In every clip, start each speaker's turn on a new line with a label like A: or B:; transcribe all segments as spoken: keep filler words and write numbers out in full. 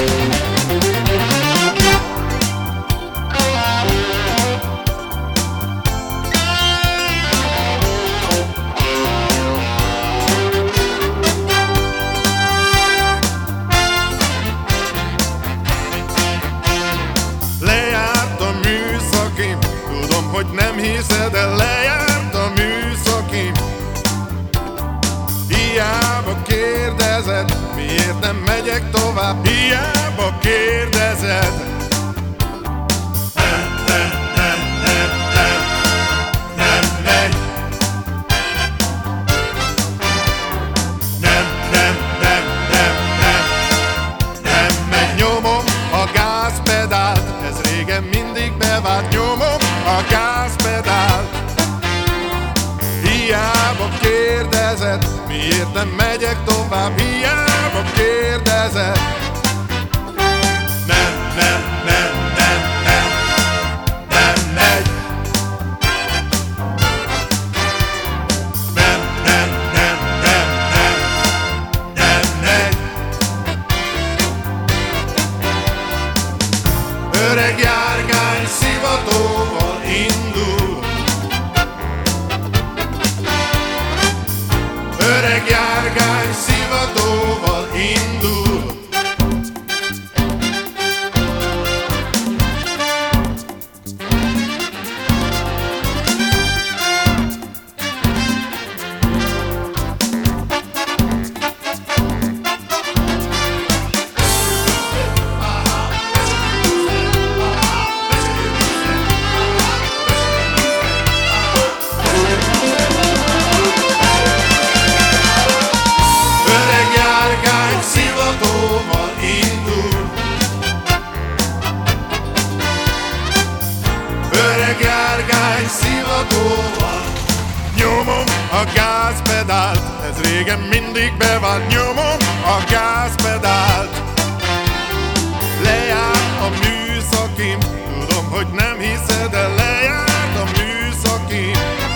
A: Hogy nem hiszed, de lejárt a műszakim. Hiába kérdezed, miért nem megyek tovább. Hiába kérdezed. Nem, nem, nem, nem, nem, nem megy. Nem, nem, nem, nem, nem, nem megy. Nyomom a gázpedált, ez régen mindig bevált. Nyomom a gázpedált. Hiába kérdezed, miért nem megyek tovább. Hiába kérdezed. Nem, nem, nem, nem, nem, nem megy. Nem, nem, nem, nem, nem, nem megy. Öreg járgány szivatóval indul. Öreg járgány szivatóval indul. Öreg járgány szivatóval. Nyomom a gázpedált, ez régen mindig bevált. Nyomom a gázpedált. Lejárt a műszakim, tudom, hogy nem hiszed, de lejárt a műszakim.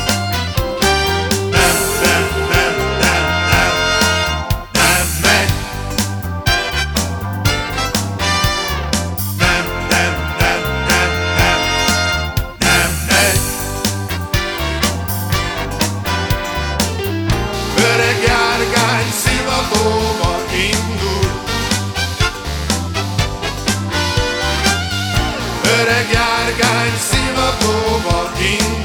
A: Nem, nem, nem, nem, nem, nem megy. Nem, nem, nem, nem, nem, nem megy. Öreg járgány szivatóval indul. Öreg járgány szivatóval indul.